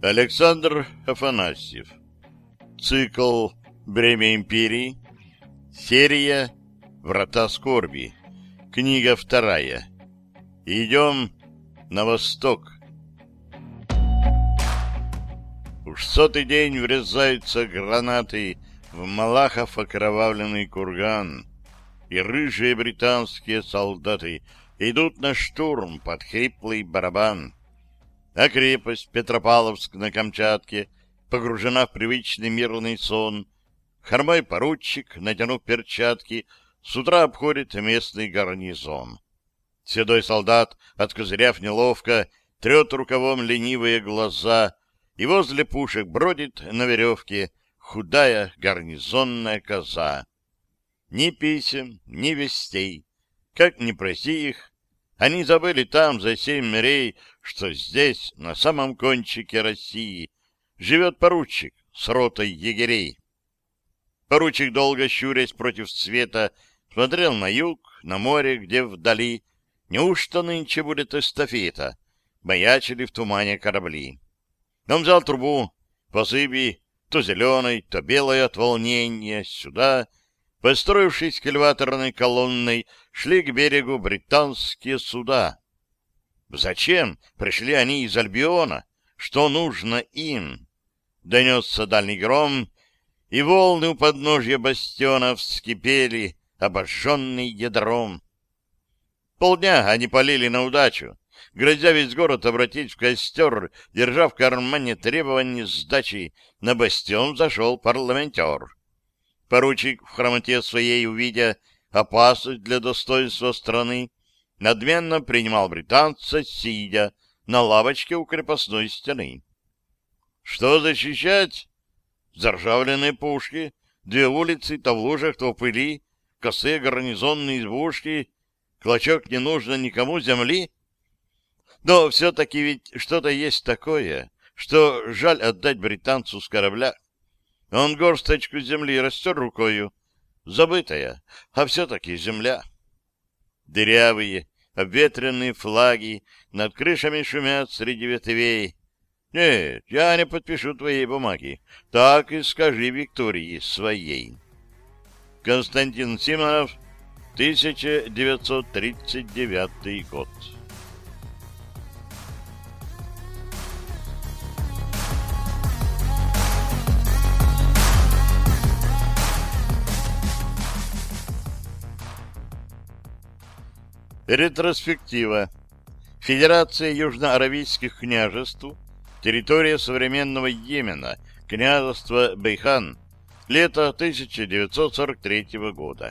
Александр Афанасьев. Цикл «Бремя империи». Серия «Врата скорби». Книга 2. Идем на восток. Уж 100-й день врезаются гранаты в Малахов окровавленный курган, и рыжие британские солдаты идут на штурм под хриплый барабан. А крепость Петропавловск на Камчатке погружена в привычный мирный сон. Хромой поручик, натянув перчатки, с утра обходит местный гарнизон. Седой солдат, откозыряв неловко, трет рукавом ленивые глаза, и возле пушек бродит на веревке худая гарнизонная коза. Ни писем, ни вестей. Как ни проси их, они забыли там, за 7 морей, что здесь, на самом кончике России, живет поручик с ротой егерей. Поручик, долго щурясь против света, смотрел на юг, на море, где вдали, неужто нынче будет эстафета, маячили в тумане корабли. Он взял трубу, по зыби, то зеленой, то белой от волнения, сюда, построившись кильваторной колонной, шли к берегу британские суда. Зачем пришли они из Альбиона? Что нужно им? Донесся дальний гром, и волны у подножья бастиона вскипели, обожженный ядром. Полдня они полили на удачу, грозя весь город обратить в костер, держа в кармане требования сдачи. На бастион зашел парламентер. Поручик, в хромоте своей увидя опасность для достоинства страны, надменно принимал британца, сидя на лавочке у крепостной стены. Что защищать? Заржавленные пушки, 2 улицы, то в лужах, то в пыли, косые гарнизонные избушки, клочок не нужно никому земли. Но все-таки ведь что-то есть такое, что жаль отдать британцу с корабля. Он горсточку земли растер рукою, забытая, а все-таки земля. Дырявые, обветренные флаги над крышами шумят среди ветвей. Нет, я не подпишу твоей бумаги, так и скажи Виктории своей. Константин Симонов, 1939 год. Ретроспектива. Федерация Южно-Аравийских княжеств. Территория современного Йемена. Княжество Бейхан. Лето 1943 года.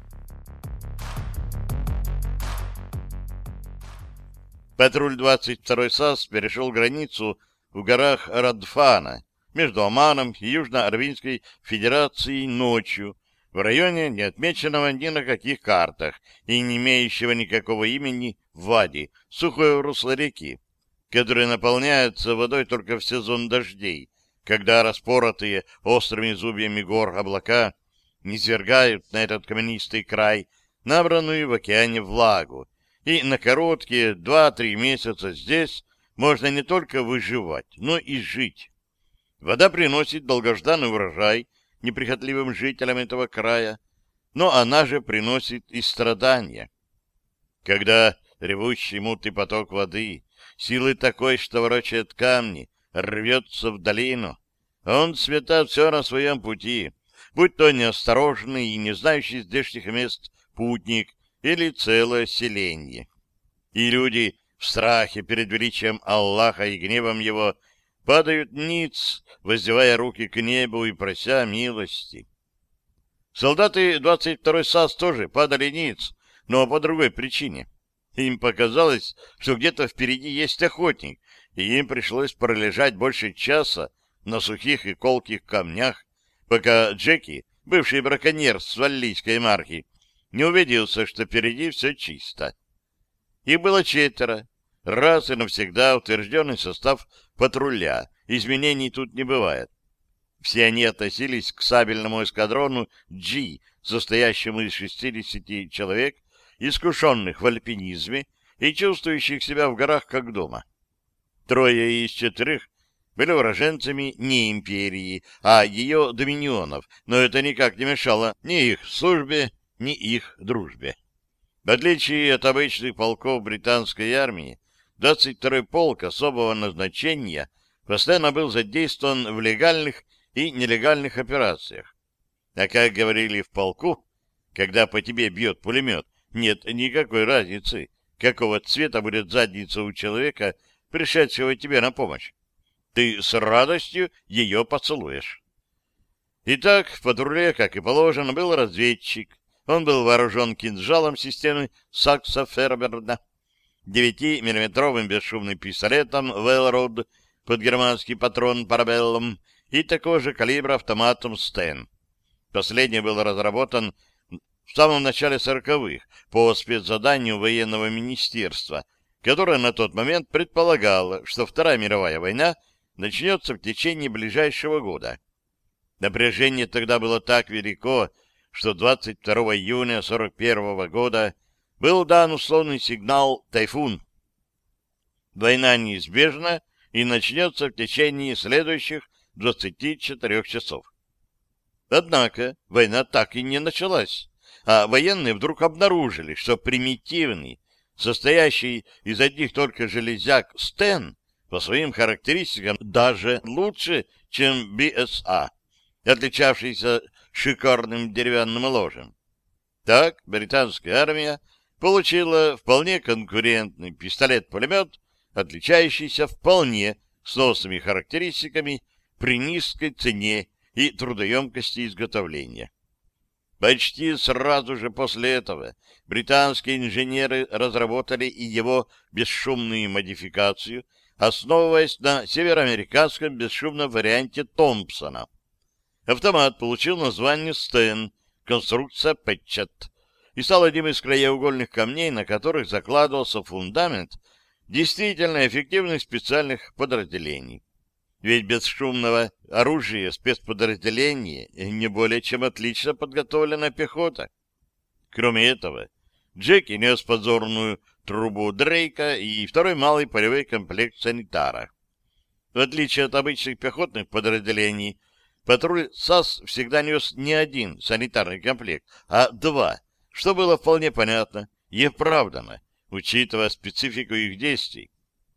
Патруль 22-й САС перешел границу в горах Радфана между Оманом и Южно-Аравийской Федерацией ночью, в районе, не отмеченного ни на каких картах и не имеющего никакого имени Вади, сухое русло реки, которое наполняется водой только в сезон дождей, когда распоротые острыми зубьями гор облака низвергают на этот каменистый край набранную в океане влагу, и на короткие 2-3 месяца здесь можно не только выживать, но и жить. Вода приносит долгожданный урожай неприхотливым жителям этого края, но она же приносит и страдания. Когда ревущий мутный поток воды, силы такой, что ворочает камни, рвется в долину, он сметает все на своем пути, будь то неосторожный и не знающий здешних мест путник или целое селение. И люди в страхе перед величием Аллаха и гневом его падают ниц, воздевая руки к небу и прося милости. Солдаты 22-й САС тоже падали ниц, но по другой причине. Им показалось, что где-то впереди есть охотник, и им пришлось пролежать больше часа на сухих и колких камнях, пока Джеки, бывший браконьер с валлийской марки, не убедился, что впереди все чисто. Их было 4. Раз и навсегда утвержденный состав патруля. Изменений тут не бывает. Все они относились к сабельному эскадрону G, состоящему из 60 человек, искушенных в альпинизме и чувствующих себя в горах как дома. 3 из 4 были уроженцами не империи, а ее доминионов, но это никак не мешало ни их службе, ни их дружбе. В отличие от обычных полков британской армии, 22-й полк особого назначения постоянно был задействован в легальных и нелегальных операциях. А как говорили в полку, когда по тебе бьет пулемет, нет никакой разницы, какого цвета будет задница у человека, пришедшего тебе на помощь. Ты с радостью ее поцелуешь. Итак, в патруле, как и положено, был разведчик. Он был вооружен кинжалом системы Сакса-Ферберна, 9-миллиметровым бесшумным пистолетом Велрод под германский патрон Парабеллум и такого же калибра автоматом Стен. Последний был разработан в самом начале 40-х по спецзаданию военного министерства, которое на тот момент предполагало, что Вторая мировая война начнется в течение ближайшего года. Напряжение тогда было так велико, что 22 июня 1941 года был дан условный сигнал «Тайфун». Война неизбежна и начнется в течение следующих 24 часов. Однако война так и не началась, а военные вдруг обнаружили, что примитивный, состоящий из одних только железяк Стен по своим характеристикам даже лучше, чем БСА, отличавшийся шикарным деревянным ложем. Так британская армия получила вполне конкурентный пистолет-пулемет, отличающийся вполне сносными характеристиками при низкой цене и трудоемкости изготовления. Почти сразу же после этого британские инженеры разработали и его бесшумную модификацию, основываясь на североамериканском бесшумном варианте Томпсона. Автомат получил название «Стен», конструкция «Пэтчет», и стал одним из краеугольных камней, на которых закладывался фундамент действительно эффективных специальных подразделений. Ведь бесшумного оружия спецподразделения не более чем отлично подготовленная пехота. Кроме этого, Джеки нес подзорную трубу Дрейка и второй малый полевой комплект санитара. В отличие от обычных пехотных подразделений, патруль САС всегда нес не один санитарный комплект, а два, что было вполне понятно и оправдано, учитывая специфику их действий.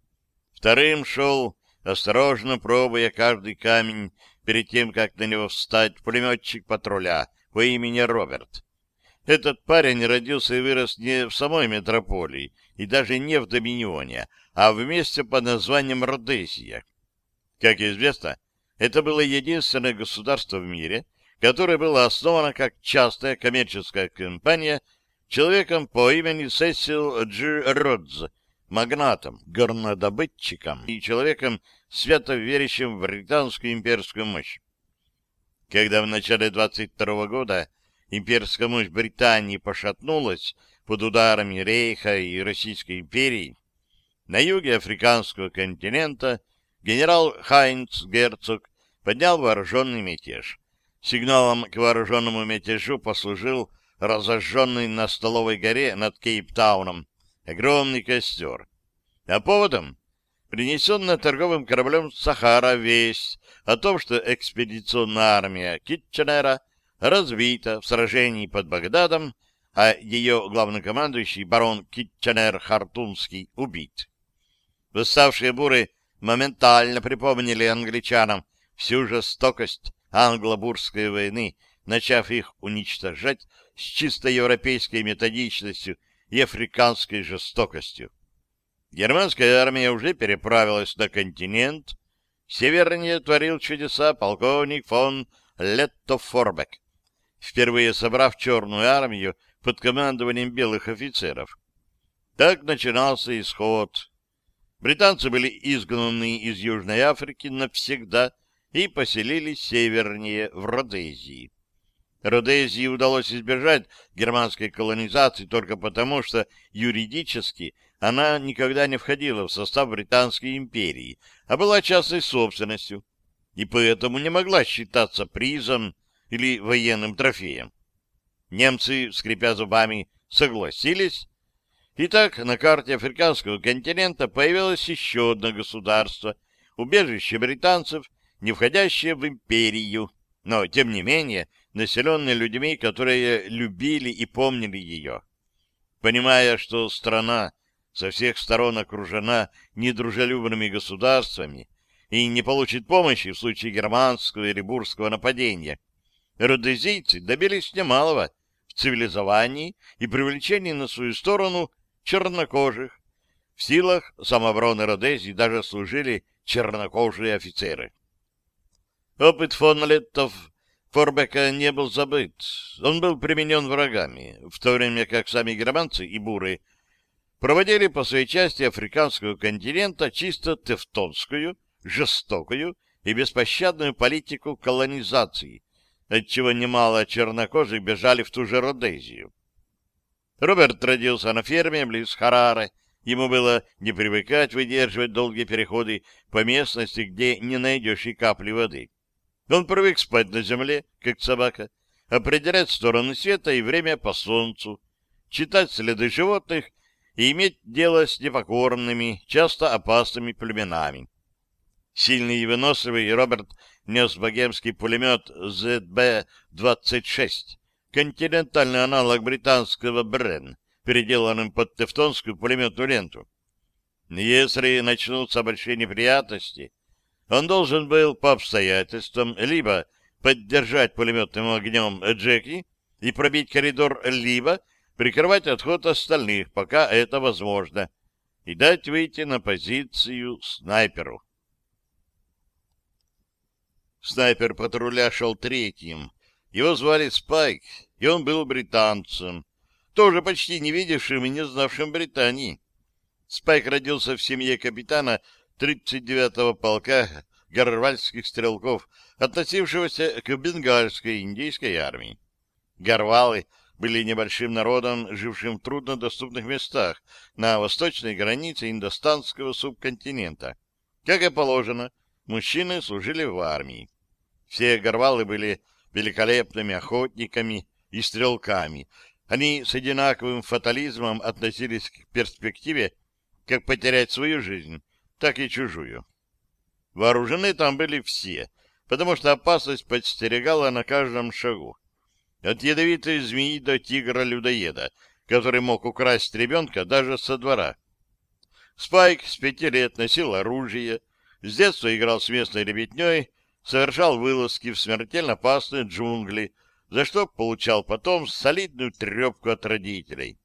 Вторым шел, осторожно пробуя каждый камень перед тем, как на него встать, пулеметчик патруля по имени Роберт. Этот парень родился и вырос не в самой метрополии и даже не в Доминионе, а в месте под названием Родезия. Как известно, это было единственное государство в мире, которое было основано как частная коммерческая компания человеком по имени Сесил Дж. Родз, магнатом, горнодобытчиком и человеком, свято верящим в британскую имперскую мощь. Когда в начале 22 года имперская мощь Британии пошатнулась под ударами Рейха и Российской империи, на юге африканского континента генерал Хайнц Герцог поднял вооруженный мятеж. Сигналом к вооруженному мятежу послужил разожженный на Столовой горе над Кейптауном огромный костер. А поводом — принесенная торговым кораблем «Сахара» весть о том, что экспедиционная армия Китченера разбита в сражении под Багдадом, а ее главнокомандующий барон Китченер-Хартунский убит. Восставшие буры моментально припомнили англичанам всю жестокость англо-бурской войны, начав их уничтожать с чисто европейской методичностью и африканской жестокостью. Германская армия уже переправилась на континент. Севернее творил чудеса полковник фон Леттофорбек, впервые собрав черную армию под командованием белых офицеров. Так начинался исход. Британцы были изгнаны из Южной Африки навсегда и поселились севернее, в Родезии. Родезии удалось избежать германской колонизации только потому, что юридически она никогда не входила в состав Британской империи, а была частной собственностью, и поэтому не могла считаться призом или военным трофеем. Немцы, скрипя зубами, согласились. И так на карте африканского континента появилось еще одно государство, убежище британцев, не входящее в империю, но, тем не менее, населенное людьми, которые любили и помнили ее. Понимая, что страна со всех сторон окружена недружелюбными государствами и не получит помощи в случае германского или бурского нападения, родезийцы добились немалого в цивилизовании и привлечении на свою сторону чернокожих. В силах самообороны Родезии даже служили чернокожие офицеры. Опыт фон Леттов-Форбека не был забыт. Он был применен врагами, в то время как сами германцы и буры проводили по своей части африканского континента чисто тевтонскую, жестокую и беспощадную политику колонизации, отчего немало чернокожих бежали в ту же Родезию. Роберт родился на ферме близ Хараре. Ему было не привыкать выдерживать долгие переходы по местности, где не найдешь и капли воды. Он привык спать на земле, как собака, определять стороны света и время по солнцу, читать следы животных и иметь дело с непокорными, часто опасными племенами. Сильный и выносливый Роберт нес богемский пулемет ZB-26, континентальный аналог британского Брен, переделанным под тевтонскую пулеметную ленту. Если начнутся большие неприятности, он должен был по обстоятельствам либо поддержать пулеметным огнем Джеки и пробить коридор, либо прикрывать отход остальных, пока это возможно, и дать выйти на позицию снайперу. Снайпер патруля шел третьим. Его звали Спайк, и он был британцем, тоже почти не видевшим и не знавшим Британии. Спайк родился в семье капитана 39-го полка гарвальских стрелков, относившегося к бенгальской индейской армии. Гарвалы были небольшим народом, жившим в труднодоступных местах на восточной границе индостанского субконтинента. Как и положено, мужчины служили в армии. Все гарвалы были великолепными охотниками и стрелками. Они с одинаковым фатализмом относились к перспективе как потерять свою жизнь, так и чужую. Вооружены там были все, потому что опасность подстерегала на каждом шагу. От ядовитой змеи до тигра-людоеда, который мог украсть ребенка даже со двора. Спайк с 5 лет носил оружие, с детства играл с местной ребятней, совершал вылазки в смертельно опасные джунгли, за что получал потом солидную трепку от родителей.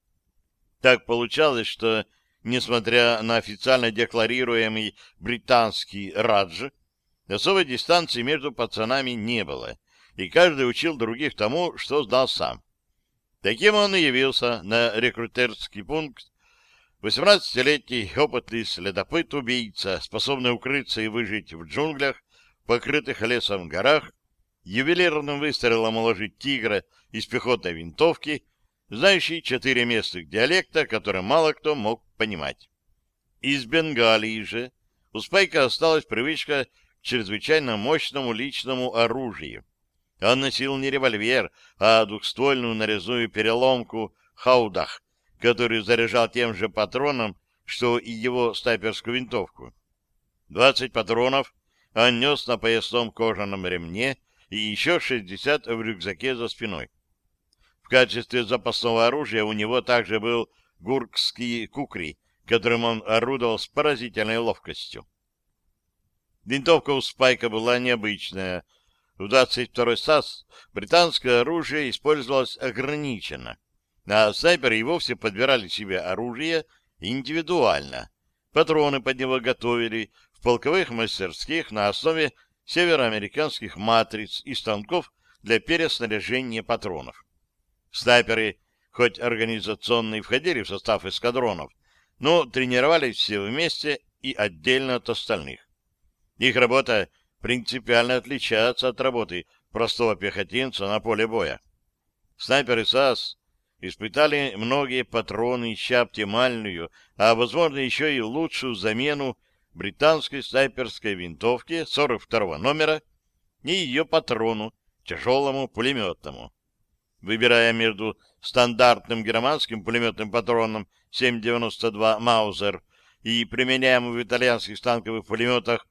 Так получалось, что, несмотря на официально декларируемый британский радж, особой дистанции между пацанами не было, и каждый учил других тому, что знал сам. Таким он и явился на рекрутерский пункт. 18-летний опытный следопыт-убийца, способный укрыться и выжить в джунглях, покрытых лесом горах, ювелирным выстрелом уложить тигра из пехотной винтовки, знающий 4 местных диалекта, которые мало кто мог понимать. Из Бенгалии же у Спайка осталась привычка к чрезвычайно мощному личному оружию. Он носил не револьвер, а двухствольную нарезную переломку «Хаудах», который заряжал тем же патроном, что и его снайперскую винтовку. 20 патронов он нес на поясном кожаном ремне и еще 60 в рюкзаке за спиной. В качестве запасного оружия у него также был гуркский кукри, которым он орудовал с поразительной ловкостью. Винтовка у Спайка была необычная. В 22-й САС британское оружие использовалось ограниченно, а снайперы и вовсе подбирали себе оружие индивидуально. Патроны под него готовили в полковых мастерских на основе североамериканских матриц и станков для переснаряжения патронов. Снайперы, хоть организационно и входили в состав эскадронов, но тренировались все вместе и отдельно от остальных. Их работа принципиально отличается от работы простого пехотинца на поле боя. Снайперы САС испытали многие патроны, ища оптимальную, а, возможно, еще и лучшую замену британской снайперской винтовке 42-го номера и ее патрону, тяжелому пулеметному. Выбирая между стандартным германским пулеметным патроном 7,92 Маузер и применяемый в итальянских станковых пулеметах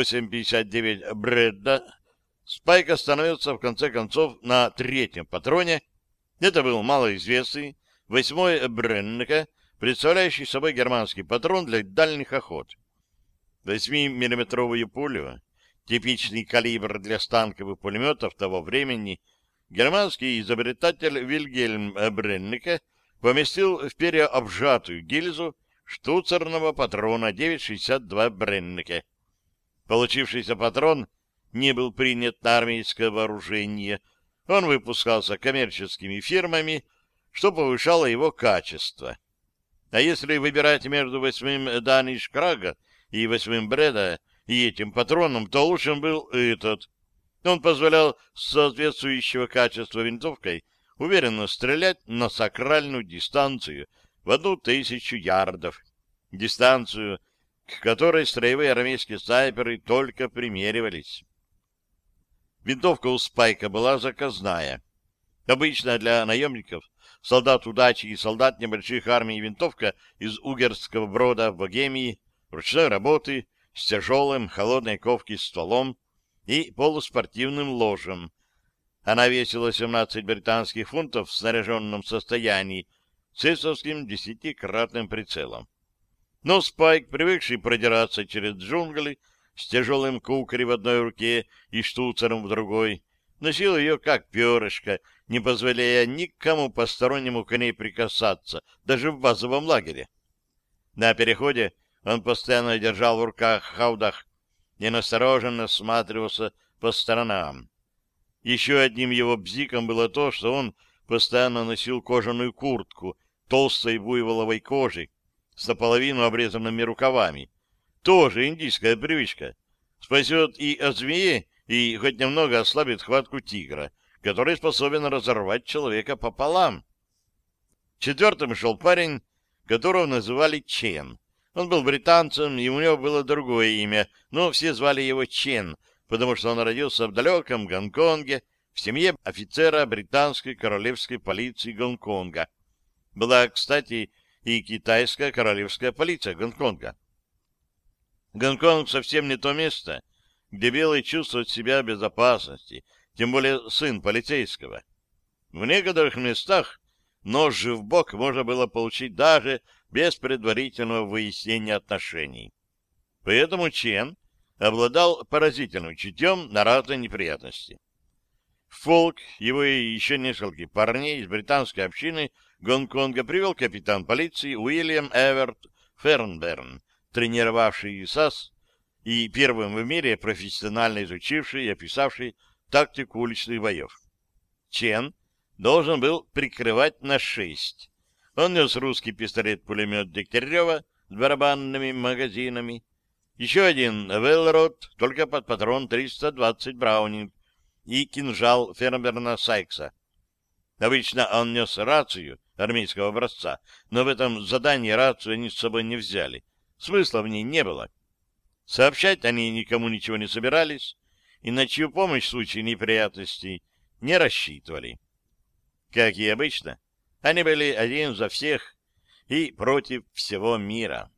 8,59 Бредда, Спайк остановился в конце концов на третьем патроне. Это был малоизвестный 8-й Бреннека, представляющий собой германский патрон для дальних охот. 8-миллиметровую пулю, типичный калибр для станковых пулеметов того времени, германский изобретатель Вильгельм Бреннека поместил в переобжатую гильзу штуцерного патрона 9,62 Бреннеке. Получившийся патрон не был принят на армейское вооружение. Он выпускался коммерческими фирмами, что повышало его качество. А если выбирать между 8-м Даниш Крага и 8-м Бреда и этим патроном, то лучшим был этот. Он позволял с соответствующего качества винтовкой уверенно стрелять на сакральную дистанцию в 1000 ярдов, дистанцию, к которой строевые армейские снайперы только примеривались. Винтовка у Спайка была заказная. Обычно для наемников, солдат удачи и солдат небольших армий винтовка из Угерского Брода в Богемии, ручной работы, с тяжелым холодной ковки стволом и полуспортивным ложем. Она весила 17 британских фунтов в снаряженном состоянии с эсовским 10-кратным прицелом. Но Спайк, привыкший продираться через джунгли с тяжелым кукри в одной руке и штуцером в другой, носил ее как перышко, не позволяя никому постороннему к ней прикасаться, даже в базовом лагере. На переходе он постоянно держал в руках хаудах и настороженно осматривался по сторонам. Еще одним его бзиком было то, что он постоянно носил кожаную куртку толстой буйволовой кожи с наполовину обрезанными рукавами. Тоже индийская привычка. Спасет и от змеи, и хоть немного ослабит хватку тигра, который способен разорвать человека пополам. Четвертым шел парень, которого называли Чен. Он был британцем, и у него было другое имя, но все звали его Чен, потому что он родился в далеком Гонконге в семье офицера британской королевской полиции Гонконга. Была, кстати, и китайская королевская полиция Гонконга. Гонконг совсем не то место, где белый чувствует себя в безопасности, тем более сын полицейского. В некоторых местах нож в бок можно было получить даже без предварительного выяснения отношений. Поэтому Чен обладал поразительным чутьем на разные неприятности. В полк его и еще нескольких парней из британской общины Гонконга привел капитан полиции Уильям Эверт Фернберн, тренировавший САС и первым в мире профессионально изучивший и описавший тактику уличных боев. Чен должен был прикрывать на 6. Он нес русский пистолет-пулемет Дегтярева с барабанными магазинами, еще один Велрод, только под патрон 320 Браунинг, и кинжал Фернберна Сайкса. Обычно он нес рацию армейского образца, но в этом задании рацию они с собой не взяли. Смысла в ней не было. Сообщать они никому ничего не собирались, и на чью помощь в случае неприятностей не рассчитывали. Как и обычно, они были один за всех и против всего мира.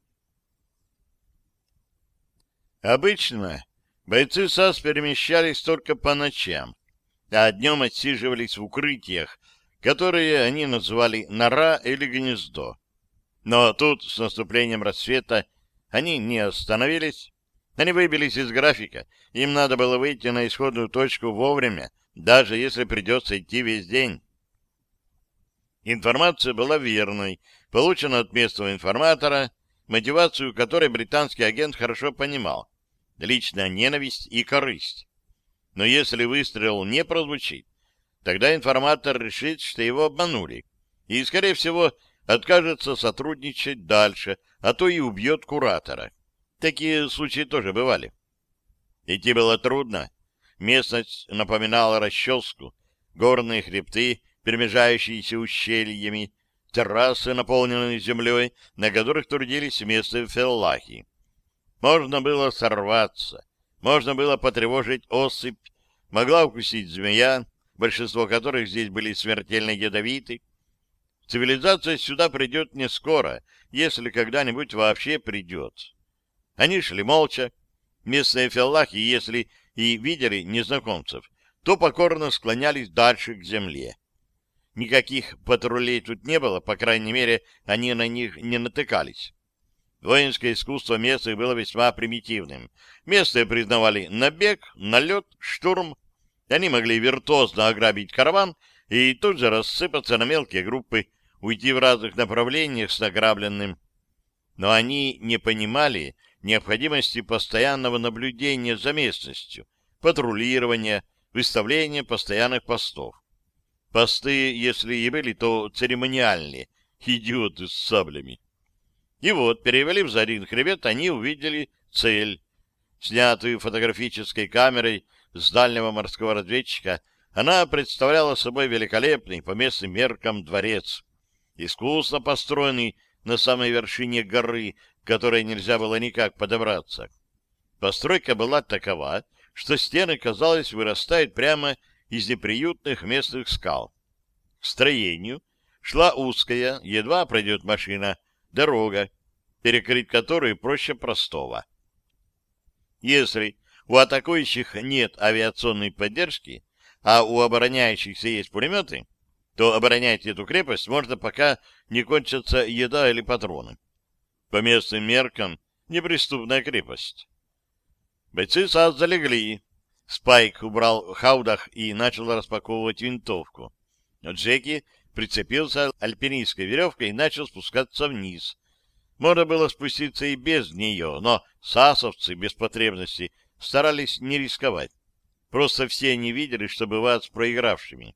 Обычно бойцы САС перемещались только по ночам, а днем отсиживались в укрытиях, которые они называли нора или гнездо. Но тут, с наступлением рассвета, они не остановились. Они выбились из графика. Им надо было выйти на исходную точку вовремя, даже если придется идти весь день. Информация была верной, получена от местного информатора, мотивацию которой британский агент хорошо понимал. Личная ненависть и корысть. Но если выстрел не прозвучит, тогда информатор решит, что его обманули, и, скорее всего, откажется сотрудничать дальше, а то и убьет куратора. Такие случаи тоже бывали. Идти было трудно. Местность напоминала расческу, горные хребты, перемежающиеся ущельями, террасы, наполненные землей, на которых трудились местные феллахи. Можно было сорваться, можно было потревожить осыпь, могла укусить змея, большинство которых здесь были смертельно ядовиты. В цивилизация сюда придет не скоро, если когда-нибудь вообще придет. Они шли молча. Местные феллахи, если и видели незнакомцев, то покорно склонялись дальше к земле. Никаких патрулей тут не было, по крайней мере, они на них не натыкались. Воинское искусство местных было весьма примитивным. Местные признавали набег, налет, штурм. Они могли виртуозно ограбить караван и тут же рассыпаться на мелкие группы, уйти в разных направлениях с награбленным. Но они не понимали необходимости постоянного наблюдения за местностью, патрулирования, выставления постоянных постов. Посты, если и были, то церемониальные, идиоты с саблями. И вот, перевалив за один хребет, они увидели цель. Снятую фотографической камерой с дальнего морского разведчика, она представляла собой великолепный по местным меркам дворец, искусно построенный на самой вершине горы, к которой нельзя было никак подобраться. Постройка была такова, что стены, казалось, вырастают прямо из неприютных местных скал. К строению шла узкая, едва пройдет машина, дорога, перекрыть которую проще простого. Если у атакующих нет авиационной поддержки, а у обороняющихся есть пулеметы, то оборонять эту крепость можно, пока не кончатся еда или патроны. По местным меркам неприступная крепость. Бойцы САС залегли. Спайк убрал хаудах и начал распаковывать винтовку. Джеки прицепился альпинистской веревкой и начал спускаться вниз. Можно было спуститься и без нее, но сасовцы без потребности старались не рисковать. Просто все они видели, что бывает с проигравшими.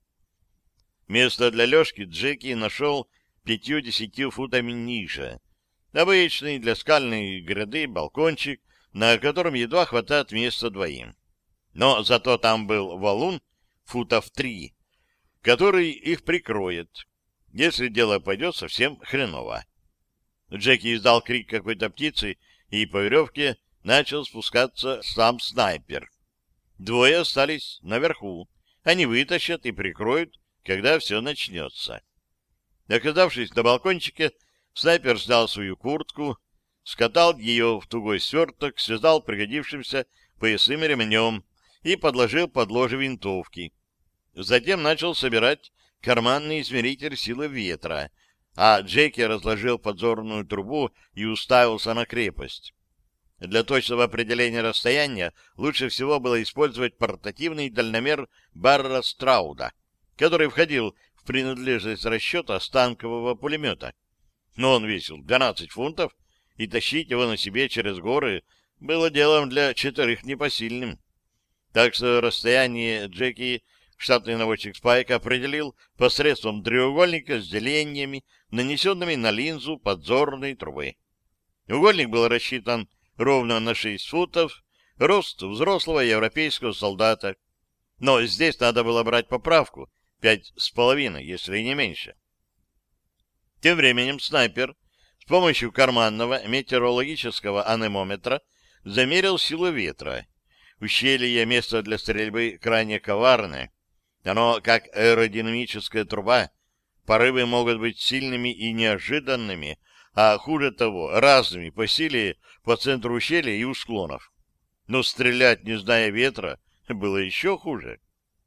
Место для лёжки Джеки нашел 5-10 футами ниже. Обычный для скальной гряды балкончик, на котором едва хватает места двоим. Но зато там был валун футов 3, который их прикроет, если дело пойдет совсем хреново. Джеки издал крик какой-то птицы, и по веревке начал спускаться сам снайпер. Двое остались наверху. Они вытащат и прикроют, когда все начнется. Оказавшись на балкончике, снайпер снял свою куртку, скатал ее в тугой сверток, связал пригодившимся поясным ремнем и подложил под ложе винтовки. Затем начал собирать карманный измеритель силы ветра, а Джеки разложил подзорную трубу и уставился на крепость. Для точного определения расстояния лучше всего было использовать портативный дальномер Барра Страуда, который входил в принадлежность расчета станкового пулемета. Но он весил 12 фунтов, и тащить его на себе через горы было делом для 4 непосильным. Так что расстояние Джеки, штатный наводчик Спайка, определил посредством треугольника с делениями, нанесенными на линзу подзорной трубы. Угольник был рассчитан ровно на 6 футов, рост взрослого европейского солдата. Но здесь надо было брать поправку, 5,5, если не меньше. Тем временем снайпер с помощью карманного метеорологического анемометра замерил силу ветра. Ущелье — место для стрельбы крайне коварное. Оно как аэродинамическая труба. Порывы могут быть сильными и неожиданными, а хуже того, разными по силе по центру ущелья и у склонов. Но стрелять, не зная ветра, было еще хуже.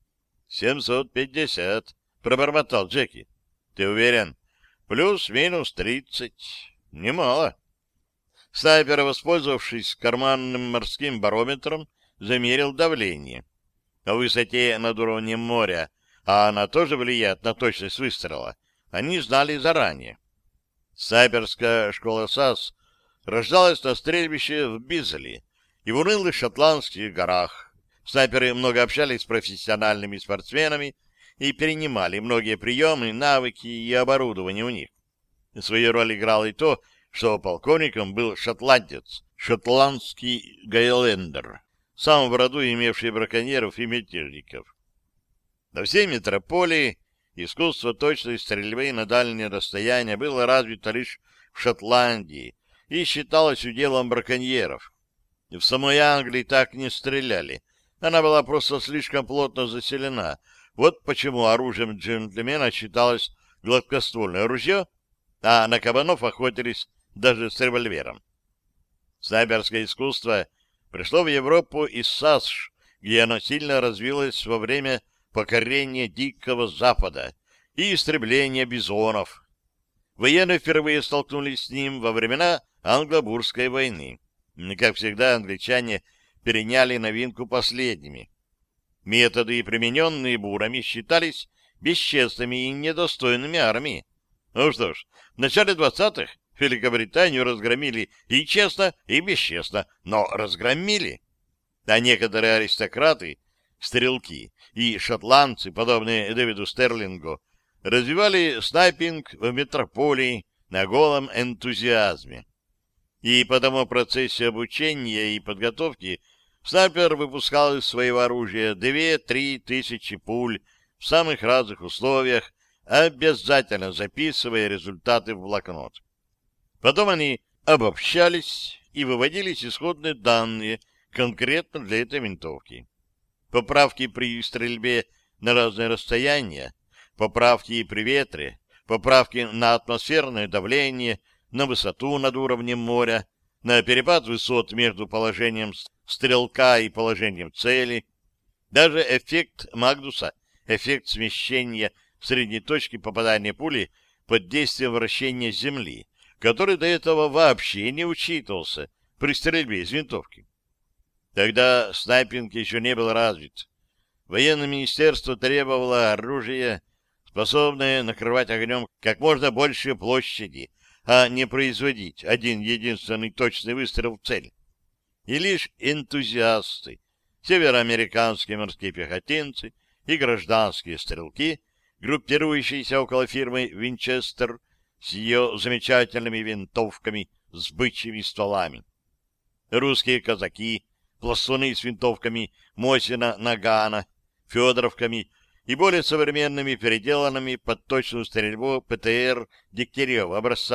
750, пробормотал Джеки. Ты уверен? Плюс-минус 30. Немало. Снайпер, воспользовавшись карманным морским барометром, замерил давление. На высоте над уровнем моря, а она тоже влияет на точность выстрела, они знали заранее. Снайперская школа САС рождалась на стрельбище в Бизли и в унылых шотландских горах. Снайперы много общались с профессиональными спортсменами и перенимали многие приемы, навыки и оборудование у них. Свою роль играло и то, что полковником был шотландец, шотландский гайлендер, сам в роду имевший браконьеров и мятежников. На всей метрополии искусство точной стрельбы на дальние расстояния было развито лишь в Шотландии и считалось уделом браконьеров. В самой Англии так не стреляли. Она была просто слишком плотно заселена. Вот почему оружием джентльмена считалось гладкоствольное ружье, а на кабанов охотились даже с револьвером. Снайперское искусство пришло в Европу из САСШ, где оно сильно развилось во время покорения Дикого Запада и истребления бизонов. Военные впервые столкнулись с ним во времена Англо-Бурской войны. Как всегда, англичане переняли новинку последними. Методы, примененные бурами, считались бесчестными и недостойными армии. Ну что ж, в начале 20-х Великобританию разгромили и честно, и бесчестно, но разгромили. А некоторые аристократы, стрелки и шотландцы, подобные Дэвиду Стерлингу, развивали снайпинг в метрополии на голом энтузиазме. И по тому процессе обучения и подготовки снайпер выпускал из своего оружия 2-3 тысячи пуль в самых разных условиях, обязательно записывая результаты в блокнот. Потом они обобщались и выводились исходные данные конкретно для этой винтовки. Поправки при стрельбе на разные расстояния, поправки при ветре, поправки на атмосферное давление, на высоту над уровнем моря, на перепад высот между положением стрелка и положением цели, даже эффект Магнуса, эффект смещения средней точки попадания пули под действием вращения Земли, который до этого вообще не учитывался при стрельбе из винтовки. Тогда снайпинг еще не был развит. Военное министерство требовало оружия, способное накрывать огнем как можно большие площади, а не производить один единственный точный выстрел в цель. И лишь энтузиасты, североамериканские морские пехотинцы и гражданские стрелки, группирующиеся около фирмы «Винчестер» с ее замечательными винтовками с бычьими стволами. Русские казаки, пластуны с винтовками Мосина, Нагана, Федоровками и более современными, переделанными под точную стрельбу ПТР Дегтярева образца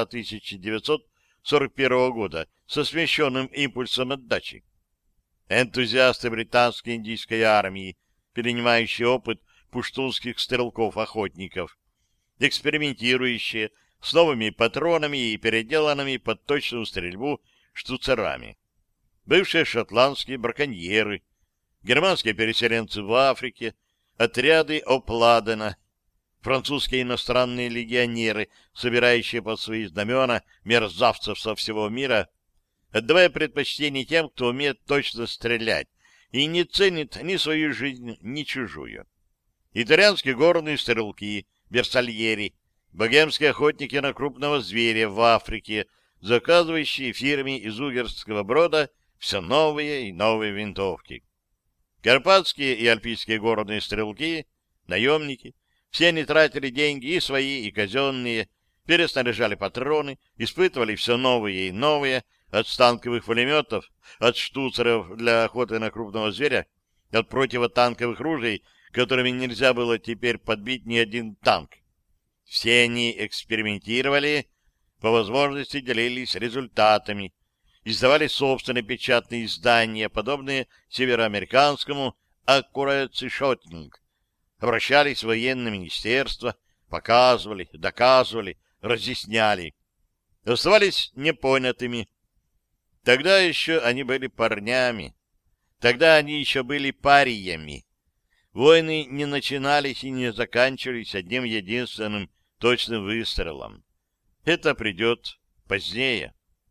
1941 года со смещенным импульсом отдачи. Энтузиасты британской индийской армии, перенимающие опыт пуштунских стрелков-охотников, экспериментирующие с новыми патронами и переделанными под точную стрельбу штуцерами. Бывшие шотландские браконьеры, германские переселенцы в Африке, отряды Опладена, французские иностранные легионеры, собирающие под свои знамена мерзавцев со всего мира, отдавая предпочтение тем, кто умеет точно стрелять и не ценит ни свою жизнь, ни чужую. Итальянские горные стрелки, берсальери, богемские охотники на крупного зверя в Африке, заказывающие фирме из Угерского Брода все новые и новые винтовки. Карпатские и альпийские горные стрелки, наемники, все они тратили деньги и свои, и казенные, переснаряжали патроны, испытывали все новые и новые, от станковых пулеметов, от штуцеров для охоты на крупного зверя, от противотанковых ружей, которыми нельзя было теперь подбить ни один танк. Все они экспериментировали, по возможности делились результатами, издавали собственные печатные издания, подобные североамериканскому «Аккуратный шотинг», обращались в военное министерство, показывали, доказывали, разъясняли. Оставались непонятыми. Тогда еще они были парнями. Тогда они еще были париями. Войны не начинались и не заканчивались одним единственным точным выстрелом. Это придет позднее.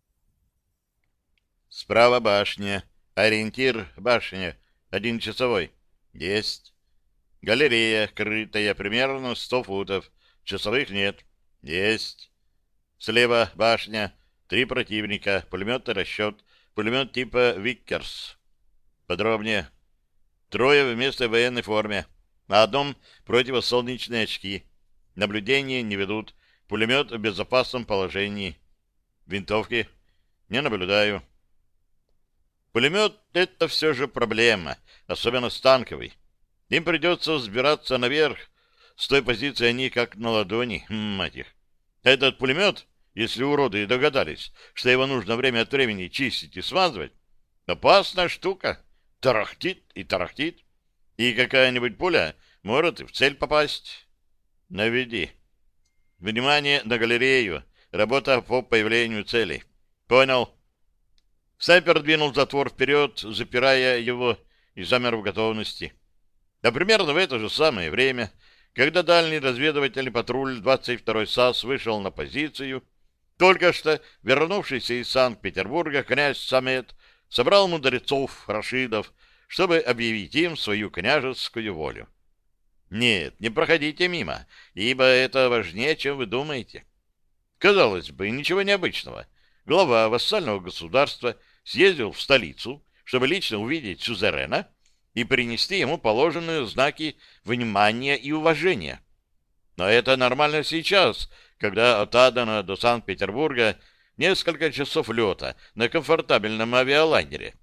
Справа башня. Ориентир башня. 1 часовой. Есть. Галерея, крытая, примерно 100 футов. Часовых нет. Есть. Слева башня. 3 противника. Пулеметный расчет. Пулемет типа «Виккерс». Подробнее. 3 вместо военной форме. На одном противосолнечные очки. Наблюдения не ведут. Пулемет в безопасном положении. Винтовки. Не наблюдаю. Пулемет — это все же проблема, особенно с танковой. Им придется взбираться наверх. С той позиции они как на ладони, мать их. Этот пулемет, если уроды догадались, что его нужно время от времени чистить и смазывать, опасная штука. Тарахтит и тарахтит. И какая-нибудь пуля может и в цель попасть. Наведи. Внимание на галерею. Работа по появлению целей. Понял. Снайпер двинул затвор вперед, запирая его, и замер в готовности. А примерно в это же самое время, когда дальний разведывательный патруль 22-й САС вышел на позицию, только что вернувшийся из Санкт-Петербурга князь Самет собрал мудрецов, рашидов, чтобы объявить им свою княжескую волю. Нет, не проходите мимо, ибо это важнее, чем вы думаете. Казалось бы, ничего необычного. Глава вассального государства съездил в столицу, чтобы лично увидеть сюзерена и принести ему положенные знаки внимания и уважения. Но это нормально сейчас, когда от Адана до Санкт-Петербурга несколько часов лета на комфортабельном авиалайнере.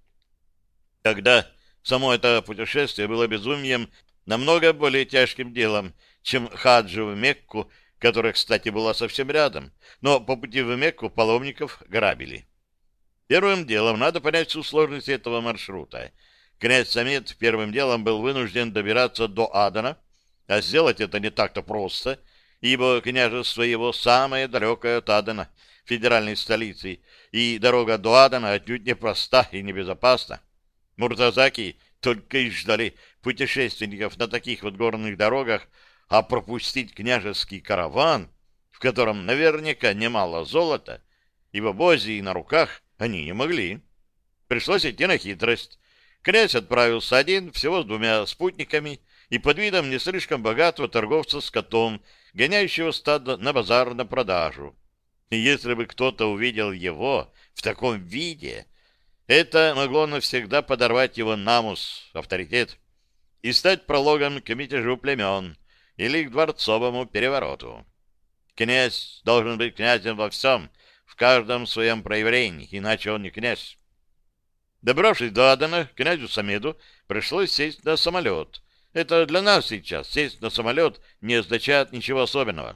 Тогда само это путешествие было безумием намного более тяжким делом, чем хаджи в Мекку, которая, кстати, была совсем рядом, но по пути в Мекку паломников грабили. Первым делом надо понять всю сложность этого маршрута. Князь Самет первым делом был вынужден добираться до Адана, а сделать это не так-то просто, ибо княжество его самое далекое от Адана, федеральной столицы, и дорога до Адана отнюдь непроста и небезопасна. Муртазаки только и ждали путешественников на таких вот горных дорогах, а пропустить княжеский караван, в котором наверняка немало золота, и в обозе, и на руках, они не могли. Пришлось идти на хитрость. Князь отправился один, всего с 2 спутниками, и под видом не слишком богатого торговца скотом, гоняющего стадо на базар на продажу. И если бы кто-то увидел его в таком виде, это могло навсегда подорвать его намус, авторитет, и стать прологом к мятежу племен или к дворцовому перевороту. Князь должен быть князем во всем, в каждом своем проявлении, иначе он не князь. Добравшись до Адана, князю Самеду пришлось сесть на самолет. Это для нас сейчас сесть на самолет не означает ничего особенного.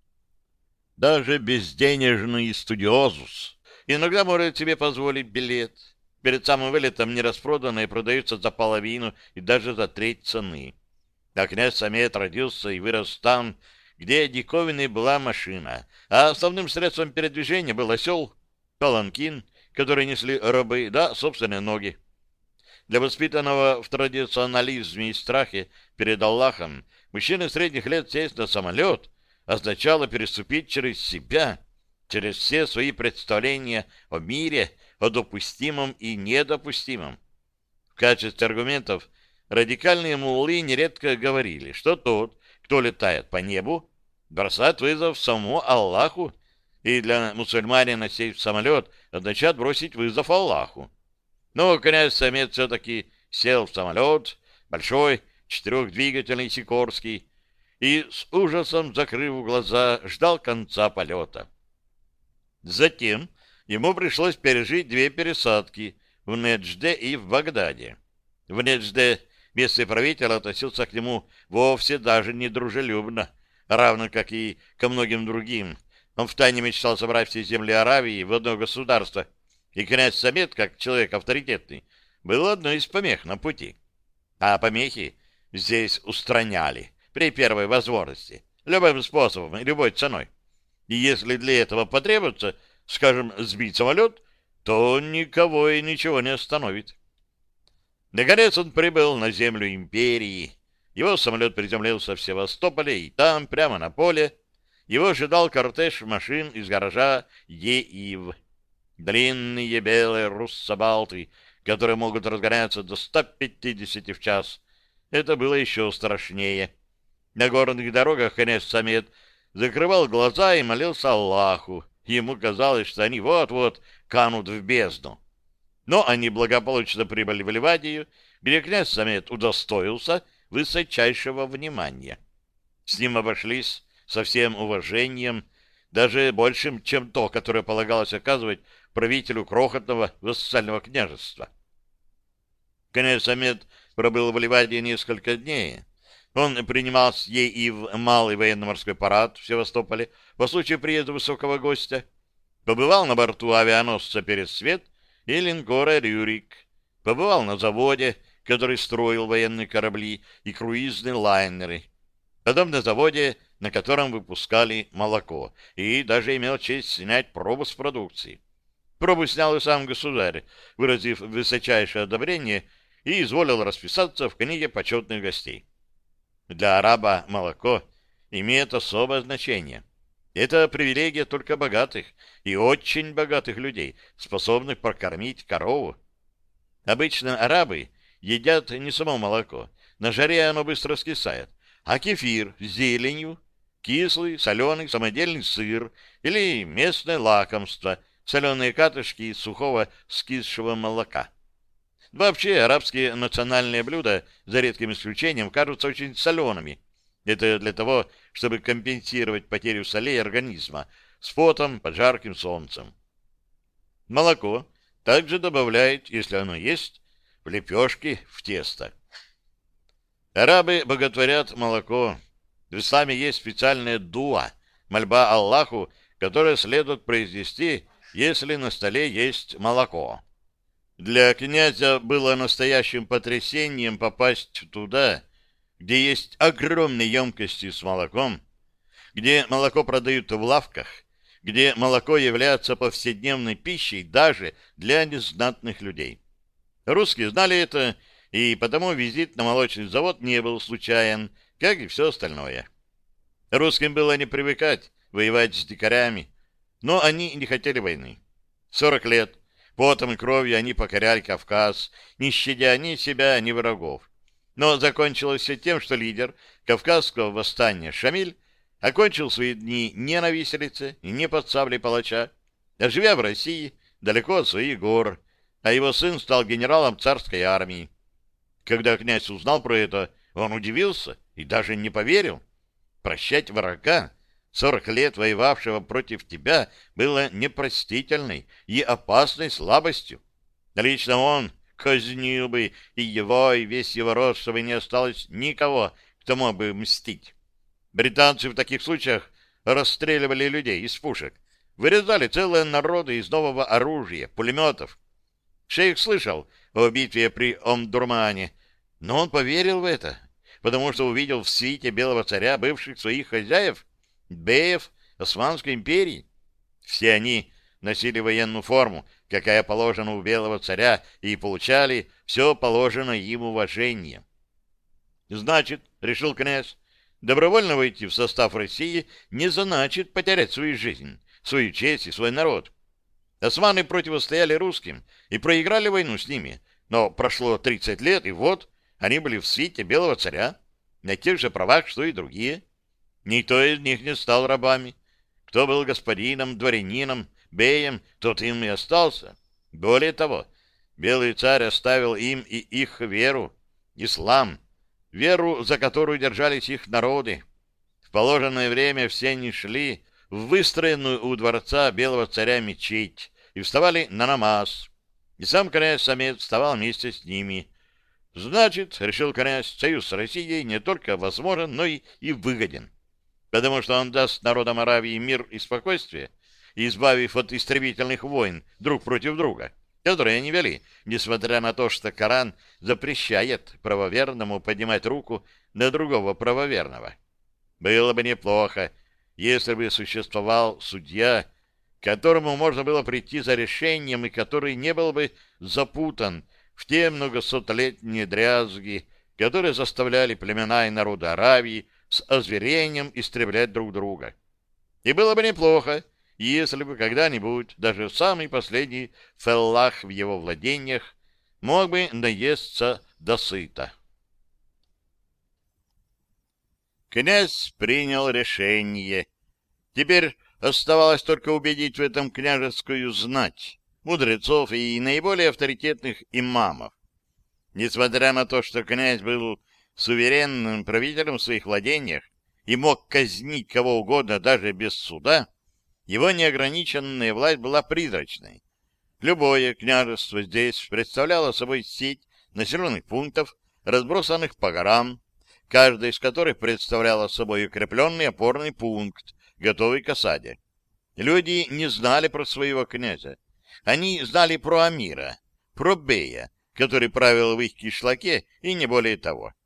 Даже безденежный студиозус иногда может себе позволить билет. Перед самым вылетом нераспроданные продаются за половину и даже за треть цены. А князь Самет родился и вырос там, где диковинной была машина, а основным средством передвижения был осел, паланкин, который несли рабы, да, собственные ноги. Для воспитанного в традиционализме и страхе перед Аллахом мужчины средних лет сесть на самолет означало переступить через себя, через все свои представления о мире, о допустимом и недопустимом. В качестве аргументов радикальные муллы нередко говорили, что тот, кто летает по небу, бросает вызов самому Аллаху, и для мусульманина сесть в самолет означает бросить вызов Аллаху. Но князь Самет все-таки сел в самолет, большой, 4-двигательный Сикорский, и с ужасом, закрыв глаза, ждал конца полета. Затем ему пришлось пережить 2 пересадки в Неджде и в Багдаде. В Неджде местный правитель относился к нему вовсе даже не дружелюбно, равно как и ко многим другим. Он втайне мечтал собрать все земли Аравии в одно государство, и князь Самет, как человек авторитетный, был одной из помех на пути. А помехи здесь устраняли при первой возможности, любым способом и любой ценой. И если для этого потребуется, скажем, сбить самолет, то никого и ничего не остановит. Наконец он прибыл на землю империи. Его самолет приземлился в Севастополе, и там, прямо на поле, его ожидал кортеж машин из гаража ЕИВ. Длинные белые руссобалты, которые могут разгоняться до 150 в час. Это было еще страшнее. На горных дорогах князь Самет закрывал глаза и молился Аллаху. Ему казалось, что они вот-вот канут в бездну. Но они благополучно прибыли в Ливадию, где князь Самет удостоился высочайшего внимания. С ним обошлись со всем уважением, даже большим, чем то, которое полагалось оказывать правителю крохотного вассального княжества. Князь Самет пробыл в Ливадии несколько дней. Он принимал с ЕИВ малый военно-морской парад в Севастополе по случаю приезда высокого гостя, побывал на борту авианосца «Пересвет» и линкора «Рюрик», побывал на заводе, который строил военные корабли и круизные лайнеры, потом на заводе на котором выпускали молоко, и даже имел честь снять пробу с продукции. Пробу снял и сам государь, выразив высочайшее одобрение, и изволил расписаться в книге почетных гостей. Для араба молоко имеет особое значение. Это привилегия только богатых и очень богатых людей, способных прокормить корову. Обычно арабы едят не само молоко, на жаре оно быстро скисает, а кефир с зеленью, кислый, соленый, самодельный сыр или местное лакомство, соленые катышки из сухого скисшего молока. Вообще, арабские национальные блюда, за редким исключением, кажутся очень солеными. Это для того, чтобы компенсировать потерю солей организма с потом под жарким солнцем. Молоко также добавляют, если оно есть, в лепешки в тесто. Арабы боготворят молоко. В исламе есть специальная дуа, мольба Аллаху, которую следует произнести, если на столе есть молоко. Для князя было настоящим потрясением попасть туда, где есть огромные емкости с молоком, где молоко продают в лавках, где молоко является повседневной пищей даже для незнатных людей. Русские знали это, и потому визит на молочный завод не был случайен, как и все остальное. Русским было не привыкать воевать с дикарями, но они не хотели войны. 40 лет потом и кровью они покоряли Кавказ, не щадя ни себя, ни врагов. Но закончилось все тем, что лидер Кавказского восстания Шамиль окончил свои дни не на виселице и не под саблей палача, а живя в России, далеко от своих гор, а его сын стал генералом царской армии. Когда князь узнал про это, он удивился и даже не поверил. Прощать врага, 40 лет воевавшего против тебя, было непростительной и опасной слабостью. Лично он казнил бы и его, и весь его род, чтобы не осталось никого, кто мог бы мстить. Британцы в таких случаях расстреливали людей из пушек, вырезали целые народы из нового оружия, пулеметов. Шейх слышал о битве при Омдурмане, но он поверил в это, потому что увидел в свите белого царя бывших своих хозяев, беев Османской империи. Все они носили военную форму, какая положена у белого царя, и получали все положенное им уважение. Значит, решил князь, добровольно войти в состав России не значит потерять свою жизнь, свою честь и свой народ. Османы противостояли русским и проиграли войну с ними, но прошло 30 лет, и вот они были в свите белого царя, на тех же правах, что и другие. Никто из них не стал рабами. Кто был господином, дворянином, беем, тот им и остался. Более того, белый царь оставил им и их веру, ислам, веру, за которую держались их народы. В положенное время все они шли в выстроенную у дворца белого царя мечеть и вставали на намаз. И сам князь-самец вставал вместе с ними. Значит, решил князь, союз с Россией не только возможен, но и выгоден, потому что он даст народам Аравии мир и спокойствие, избавив от истребительных войн друг против друга, которые они вели, несмотря на то, что Коран запрещает правоверному поднимать руку на другого правоверного. Было бы неплохо, если бы существовал судья, к которому можно было прийти за решением и который не был бы запутан в те многосотлетние дрязги, которые заставляли племена и народы Аравии с озверением истреблять друг друга. И было бы неплохо, если бы когда-нибудь даже самый последний феллах в его владениях мог бы наесться досыта. Князь принял решение. Теперь оставалось только убедить в этом княжескую знать, мудрецов и наиболее авторитетных имамов. Несмотря на то, что князь был суверенным правителем в своих владениях и мог казнить кого угодно даже без суда, его неограниченная власть была призрачной. Любое княжество здесь представляло собой сеть населенных пунктов, разбросанных по горам, каждая из которых представляла собой укрепленный опорный пункт, готовый к осаде. Люди не знали про своего князя. Они знали про Амира, про Бея, который правил в их кишлаке, и не более того.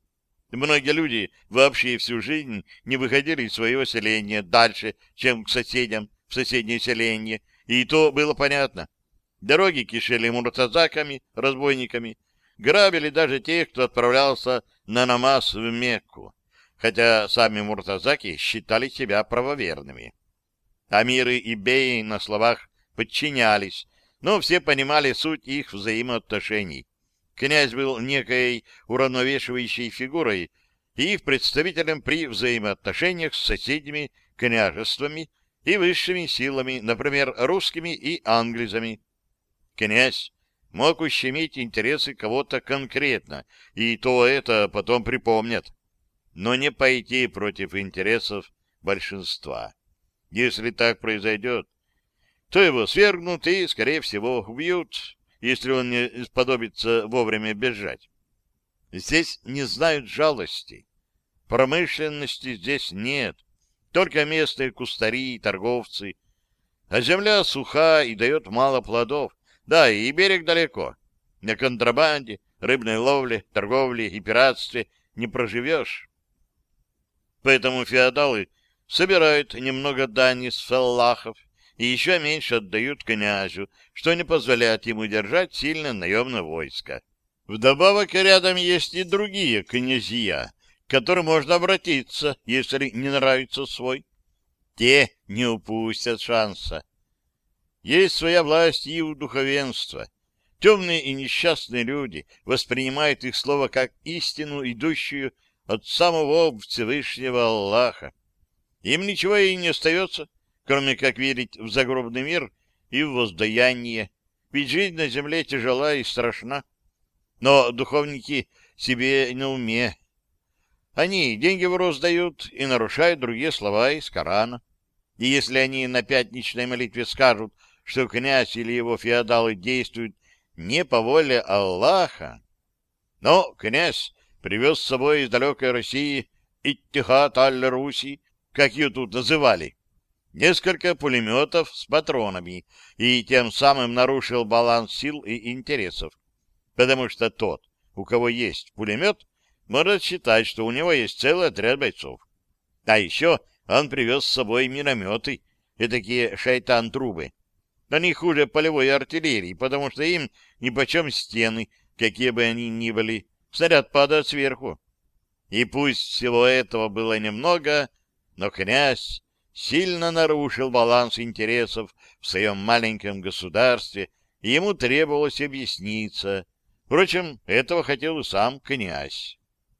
Многие люди вообще всю жизнь не выходили из своего селения дальше, чем к соседям в соседнее селение, и то было понятно. Дороги кишели муртазаками, разбойниками, грабили даже тех, кто отправлялся на намаз в Мекку, хотя сами муртазаки считали себя правоверными. Амиры и беи на словах подчинялись, но все понимали суть их взаимоотношений. Князь был некой уравновешивающей фигурой и их представителем при взаимоотношениях с соседними княжествами и высшими силами, например, русскими и англизами. Князь мог ущемить интересы кого-то конкретно, и то это потом припомнят, но не пойти против интересов большинства. Если так произойдет, то его свергнут и, скорее всего, убьют, если он не сподобится вовремя бежать. Здесь не знают жалости. Промышленности здесь нет. Только местные кустари и торговцы. А земля суха и дает мало плодов. Да, и берег далеко. На контрабанде, рыбной ловле, торговле и пиратстве не проживешь. Поэтому феодалы собирают немного дани с фаллахов и еще меньше отдают князю, что не позволяет ему держать сильное наемное войско. Вдобавок рядом есть и другие князья, к которым можно обратиться, если не нравится свой. Те не упустят шанса. Есть своя власть и у духовенства. Темные и несчастные люди воспринимают их слово как истину, идущую от самого Всевышнего Аллаха. Им ничего и не остается, кроме как верить в загробный мир и в воздаяние, ведь жизнь на земле тяжела и страшна. Но духовники себе на уме. Они деньги в рост дают и нарушают другие слова из Корана. И если они на пятничной молитве скажут, что князь или его феодалы действуют не по воле Аллаха, но князь привез с собой из далекой России Иттихад аль-Руси, как ее тут называли, несколько пулеметов с патронами и тем самым нарушил баланс сил и интересов, потому что тот, у кого есть пулемет, может считать, что у него есть целый отряд бойцов. А еще он привез с собой минометы, такие шайтан-трубы. Они хуже полевой артиллерии, потому что им нипочем стены, какие бы они ни были, снаряд падает сверху. И пусть всего этого было немного, но князь сильно нарушил баланс интересов в своем маленьком государстве, и ему требовалось объясниться. Впрочем, этого хотел и сам князь.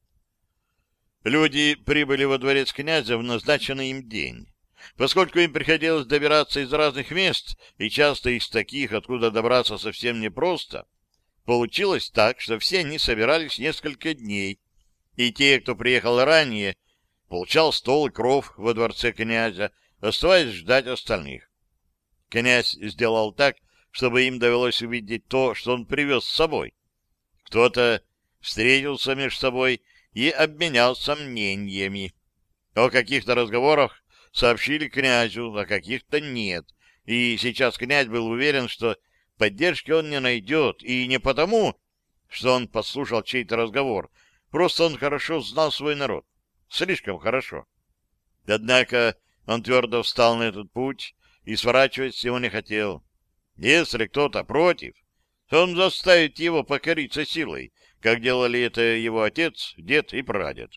Люди прибыли во дворец князя в назначенный им день. Поскольку им приходилось добираться из разных мест, и часто из таких, откуда добраться совсем непросто, получилось так, что все они собирались несколько дней, и те, кто приехал ранее, получал стол и кров во дворце князя, оставаясь ждать остальных. Князь сделал так, чтобы им довелось увидеть то, что он привез с собой. Кто-то встретился между собой и обменялся мнениями. О каких-то разговорах сообщили князю, а каких-то нет. И сейчас князь был уверен, что поддержки он не найдет, и не потому, что он послушал чей-то разговор, просто он хорошо знал свой народ. Слишком хорошо. Однако он твердо встал на этот путь и сворачивать его не хотел. Если кто-то против, то он заставит его покориться силой, как делали это его отец, дед и прадед.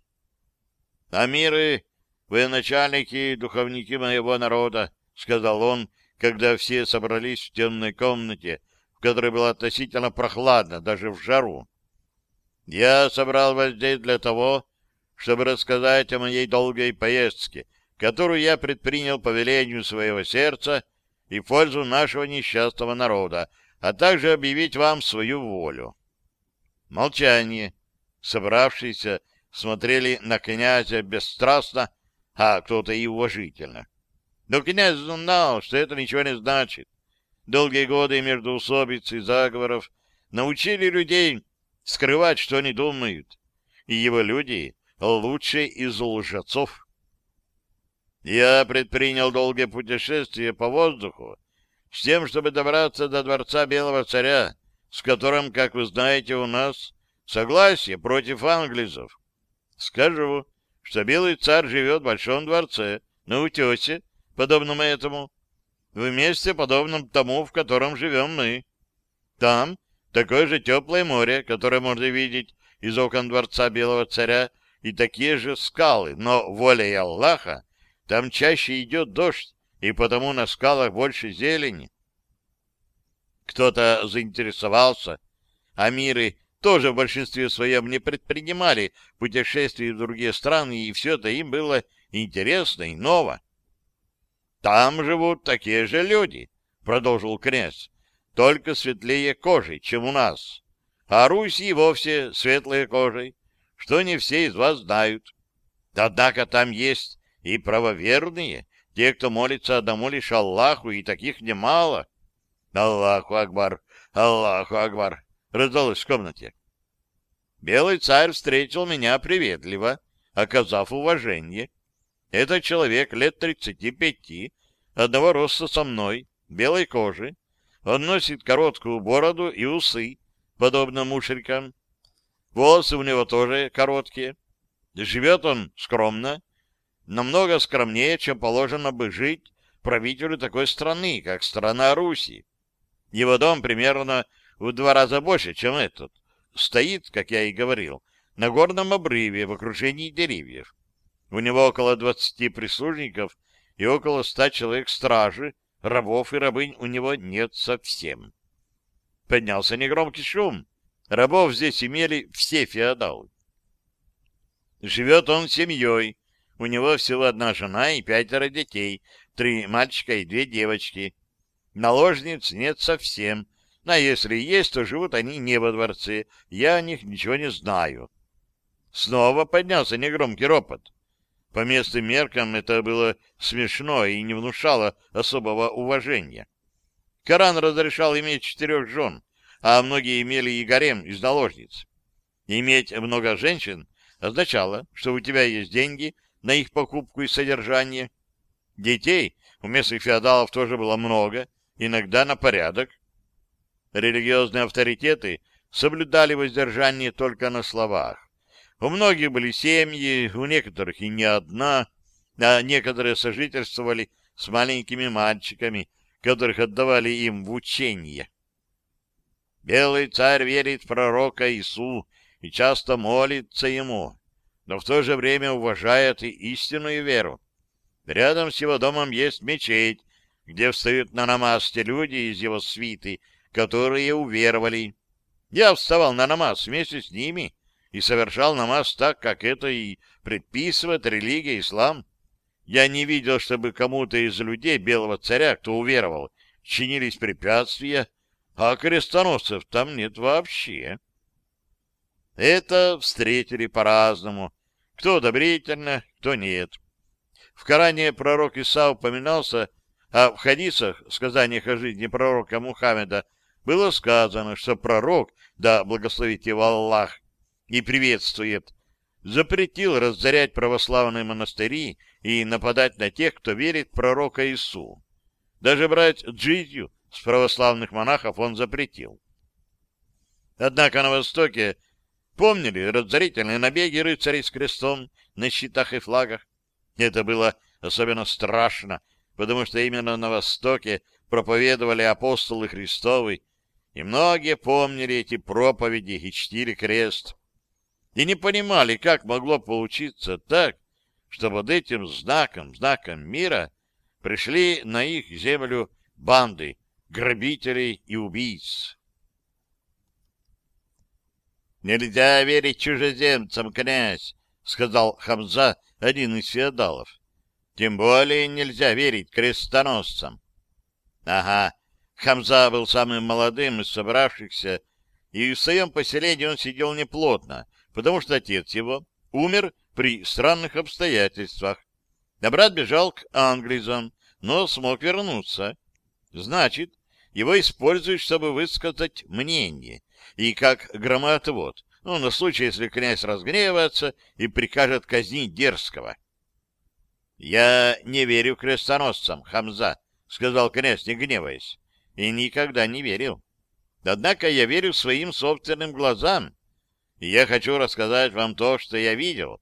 «Амиры, военачальники и духовники моего народа», — сказал он, когда все собрались в темной комнате, в которой было относительно прохладно, даже в жару. «Я собрал вас здесь для того, чтобы рассказать о моей долгой поездке, которую я предпринял по велению своего сердца и в пользу нашего несчастного народа, а также объявить вам свою волю». Молчание. Собравшиеся смотрели на князя бесстрастно, а кто-то и уважительно. Но князь знал, что это ничего не значит. Долгие годы междоусобиц и заговоров научили людей скрывать, что они думают, и его люди — лучшие из лжецов. Я предпринял долгое путешествие по воздуху с тем, чтобы добраться до дворца Белого Царя, с которым, как вы знаете, у нас согласие против англизов. Скажу, что белый царь живет в большом дворце, на утесе, подобном этому, в месте, подобном тому, в котором живем мы. Там такое же теплое море, которое можно видеть из окон дворца белого царя, и такие же скалы, но волей Аллаха там чаще идет дождь, и потому на скалах больше зелени. Кто-то заинтересовался, а миры тоже в большинстве своем не предпринимали путешествий в другие страны, и все это им было интересно и ново. «Там живут такие же люди», — продолжил князь, — «только светлее кожей, чем у нас, а Руси вовсе светлые кожей, что не все из вас знают. Однако там есть и правоверные, те, кто молится одному лишь Аллаху, и таких немало». «Аллаху Акбар! Аллаху Акбар!» — раздалось в комнате. Белый царь встретил меня приветливо, оказав уважение. Это человек лет 35, одного роста со мной, белой кожи. Он носит короткую бороду и усы, подобно мушрикам. Волосы у него тоже короткие. Живет он скромно, намного скромнее, чем положено бы жить правителю такой страны, как страна Руси. Его дом примерно в 2 раза больше, чем этот. Стоит, как я и говорил, на горном обрыве в окружении деревьев. У него около 20 прислужников и около 100 человек стражи, рабов и рабынь у него нет совсем. Поднялся негромкий шум. Рабов здесь имели все феодалы. Живет он семьей. У него всего 1 жена и 5 детей, 3 мальчика и 2 девочки. Наложниц нет совсем, а если и есть, то живут они не во дворце, я о них ничего не знаю. Снова поднялся негромкий ропот. По местным меркам это было смешно и не внушало особого уважения. Коран разрешал иметь 4 жен, а многие имели и гарем из наложниц. Иметь много женщин означало, что у тебя есть деньги на их покупку и содержание. Детей у местных феодалов тоже было много, иногда на порядок. Религиозные авторитеты соблюдали воздержание только на словах. У многих были семьи, у некоторых и не одна, а некоторые сожительствовали с маленькими мальчиками, которых отдавали им в учение. Белый царь верит в пророка Иису и часто молится ему, но в то же время уважает и истинную веру. Рядом с его домом есть мечеть, где встают на намаз те люди из его свиты, которые уверовали. Я вставал на намаз вместе с ними и совершал намаз так, как это и предписывает религия ислам. Я не видел, чтобы кому-то из людей белого царя, кто уверовал, чинились препятствия, а крестоносцев там нет вообще. Это встретили по-разному, кто одобрительно, кто нет. В Коране пророк Иса упоминался, а в хадисах, сказаниях о жизни пророка Мухаммеда, было сказано, что пророк, да благословит его Аллах, и приветствует, запретил разорять православные монастыри и нападать на тех, кто верит в пророка Иису. Даже брать джизью с православных монахов он запретил. Однако на Востоке помнили разорительные набеги рыцарей с крестом на щитах и флагах. Это было особенно страшно, потому что именно на Востоке проповедовали апостолы Христовы, и многие помнили эти проповеди и чтили крест. И не понимали, как могло получиться так, что под этим знаком мира, пришли на их землю банды грабителей и убийц. «Нельзя верить чужеземцам, князь», — сказал Хамза, один из феодалов. «Тем более нельзя верить крестоносцам». Ага, Хамза был самым молодым из собравшихся, и в своем поселении он сидел неплотно, потому что отец его умер при странных обстоятельствах, а брат бежал к англизам, но смог вернуться. Значит, его используют, чтобы высказать мнение, и как громоотвод, на случай, если князь разгневается и прикажет казнить дерзкого. — Я не верю крестоносцам, Хамза, — сказал князь, не гневаясь, — и никогда не верил. Однако я верю своим собственным глазам, и я хочу рассказать вам то, что я видел,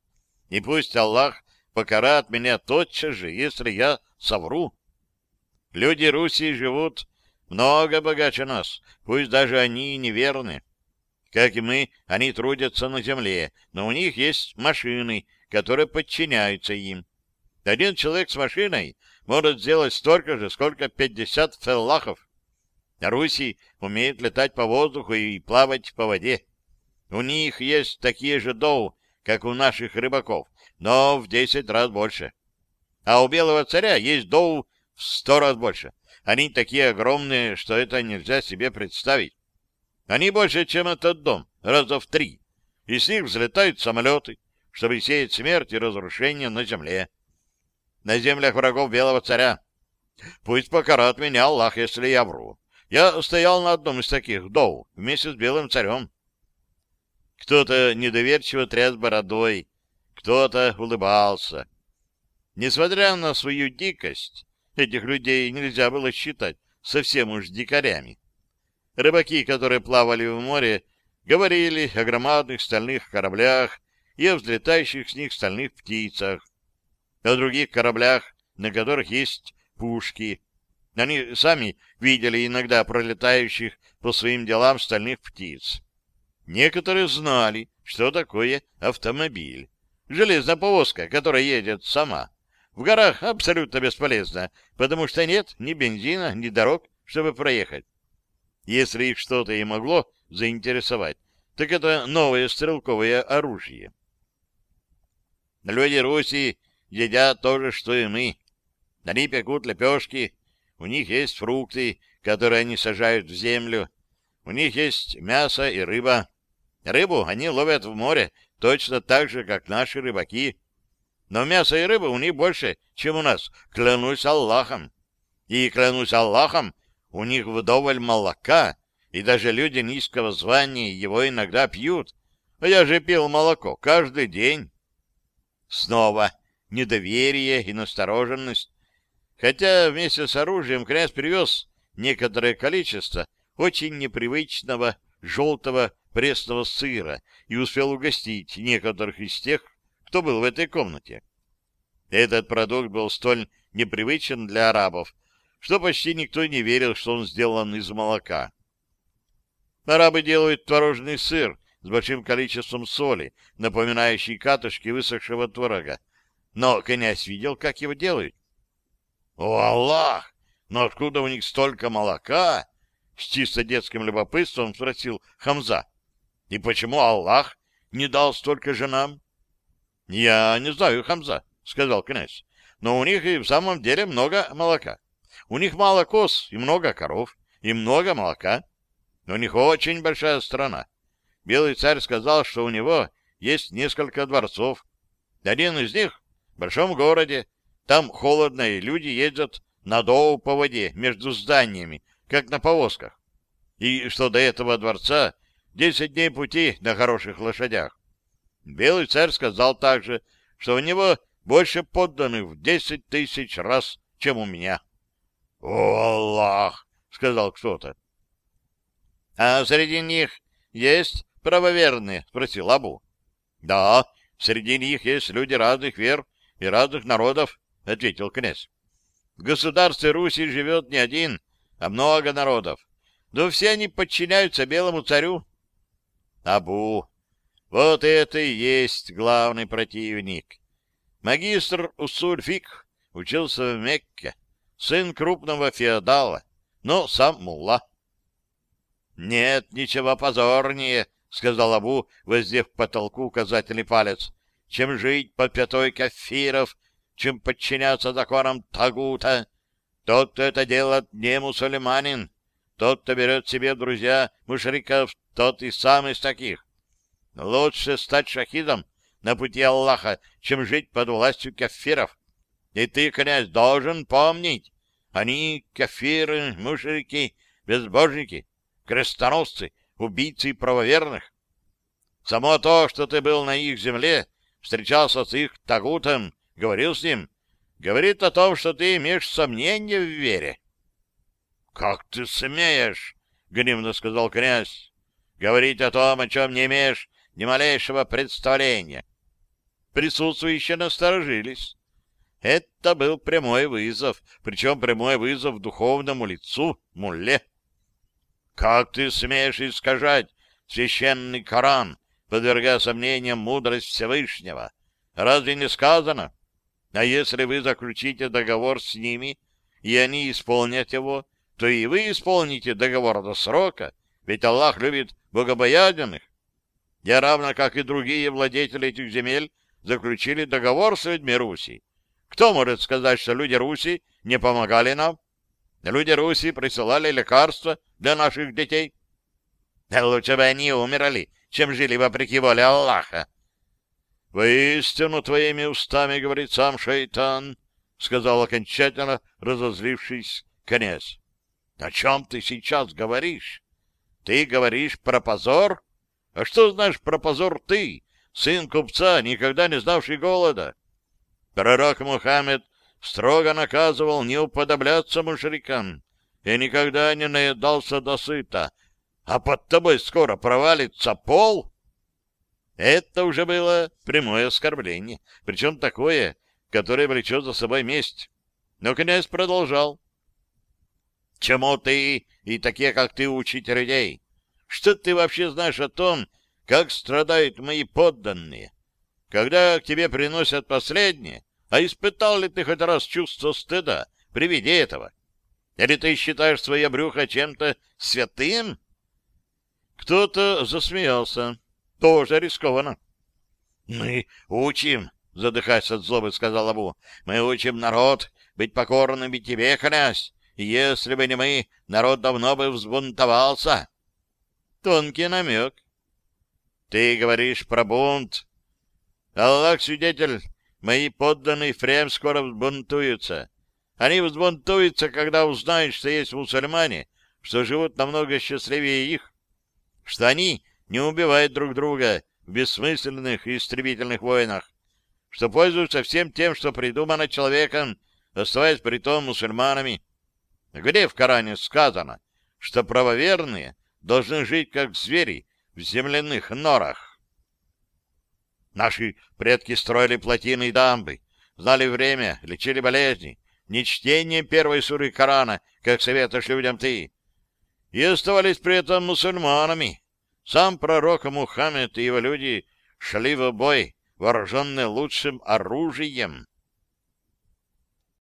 И пусть Аллах покарает меня тотчас же, если я совру. Люди Руси живут много богаче нас, пусть даже они и неверны. Как и мы, они трудятся на земле, но у них есть машины, которые подчиняются им. Один человек с машиной может сделать столько же, сколько 50 феллахов. Руси умеют летать по воздуху и плавать по воде. У них есть такие же доу, как у наших рыбаков, но в 10 раз больше. А у Белого Царя есть доу в 100 раз больше. Они такие огромные, что это нельзя себе представить. Они больше, чем этот дом, раза в 3. И с них взлетают самолеты, чтобы сеять смерть и разрушение на земле. На землях врагов Белого Царя. Пусть покарает меня Аллах, если я вру. Я стоял на одном из таких доу вместе с Белым Царем. Кто-то недоверчиво тряс бородой, кто-то улыбался. Несмотря на свою дикость, этих людей нельзя было считать совсем уж дикарями. Рыбаки, которые плавали в море, говорили о громадных стальных кораблях и о взлетающих с них стальных птицах, о других кораблях, на которых есть пушки. Они сами видели иногда пролетающих по своим делам стальных птиц. Некоторые знали, что такое автомобиль. Железная повозка, которая едет сама. В горах абсолютно бесполезна, потому что нет ни бензина, ни дорог, чтобы проехать. Если их что-то и могло заинтересовать, так это новое стрелковое оружие. Люди Руси едят то же, что и мы. Они пекут лепешки, у них есть фрукты, которые они сажают в землю, у них есть мясо и рыба. Рыбу они ловят в море точно так же, как наши рыбаки. Но мяса и рыбы у них больше, чем у нас, клянусь Аллахом. И, клянусь Аллахом, у них вдоволь молока, и даже люди низкого звания его иногда пьют. А я же пил молоко каждый день. Снова недоверие и настороженность. Хотя вместе с оружием князь привез некоторое количество очень непривычного желтого пресного сыра и успел угостить некоторых из тех, кто был в этой комнате. Этот продукт был столь непривычен для арабов, что почти никто не верил, что он сделан из молока. Арабы делают творожный сыр с большим количеством соли, напоминающий катышки высохшего творога. Но князь видел, как его делают. «О, Аллах! Но откуда у них столько молока?» — с чисто детским любопытством спросил Хамза. «И почему Аллах не дал столько же нам?» «Я не знаю, Хамза», — сказал князь, «но у них и в самом деле много молока. У них мало коз и много коров, и много молока. У них очень большая страна. Белый царь сказал, что у него есть несколько дворцов. Один из них в большом городе. Там холодно, и люди ездят на доу по воде между зданиями, как на повозках. И что до этого дворца 10 дней пути на хороших лошадях. Белый царь сказал также, что у него больше подданных в 10 тысяч раз, чем у меня. — О, Аллах! — сказал кто-то. — А среди них есть правоверные? — спросил Абу. — Да, среди них есть люди разных вер и разных народов, — ответил князь. — В государстве Руси живет не один, а много народов. Но все они подчиняются белому царю. Абу, вот это и есть главный противник. Магистр Усуль-Фикх учился в Мекке, сын крупного феодала, но сам мулла. — Нет ничего позорнее, — сказал Абу, воздев к потолку указательный палец, — чем жить под пятой кафиров, чем подчиняться законам тагута. Тот, кто это делает, не мусульманин. Тот, кто берет себе в друзья мушриков, тот и сам из таких. Лучше стать шахидом на пути Аллаха, чем жить под властью кафиров. И ты, князь, должен помнить, они кафиры, мушрики, безбожники, крестоносцы, убийцы правоверных. Само то, что ты был на их земле, встречался с их тагутом, говорил с ним, говорит о том, что ты имеешь сомнения в вере. — Как ты смеешь, — гневно сказал князь, — говорить о том, о чем не имеешь ни малейшего представления. присутствующие насторожились. Это был прямой вызов, причем прямой вызов духовному лицу, мулле. «Как ты смеешь искажать священный Коран, подвергая сомнениям мудрость Всевышнего? Разве не сказано? А если вы заключите договор с ними, и они исполнят его, то и вы исполните договор до срока, ведь Аллах любит богобоязненных. Я, равно как и другие владетели этих земель, заключили договор с людьми Руси. Кто может сказать, что люди Руси не помогали нам? Люди Руси присылали лекарства для наших детей. Лучше бы они умерли, чем жили вопреки воле Аллаха. — Воистину твоими устами говорит сам шайтан, — сказал окончательно разозлившись князь. — О чем ты сейчас говоришь? Ты говоришь про позор? А что знаешь про позор ты, сын купца, никогда не знавший голода? Пророк Мухаммед строго наказывал не уподобляться мушрикам и никогда не наедался досыта, а под тобой скоро провалится пол. Это уже было прямое оскорбление, причем такое, которое влечет за собой месть. Но князь продолжал. Чему ты и такие, как ты, учите людей? Что ты вообще знаешь о том, как страдают мои подданные? Когда к тебе приносят последнее, а испытал ли ты хоть раз чувство стыда при виде этого? Или ты считаешь свое брюхо чем-то святым? Кто-то засмеялся. Тоже рискованно. — Мы учим, — задыхаясь от злобы, сказал Абу, — мы учим народ быть покорным и тебе, князь. И если бы не мы, народ давно бы взбунтовался. Тонкий намек. Ты говоришь про бунт. Аллах свидетель, мои подданные впрямь скоро взбунтуются. Они взбунтуются, когда узнают, что есть мусульмане, что живут намного счастливее их, что они не убивают друг друга в бессмысленных и истребительных войнах, что пользуются всем тем, что придумано человеком, оставаясь при том мусульманами. Где в Коране сказано, что правоверные должны жить как звери в земляных норах? Наши предки строили плотины и дамбы, знали время, лечили болезни, не чтением первой суры Корана, как советуешь людям ты, и оставались при этом мусульманами. Сам пророк Мухаммед и его люди шли в бой, вооруженные лучшим оружием.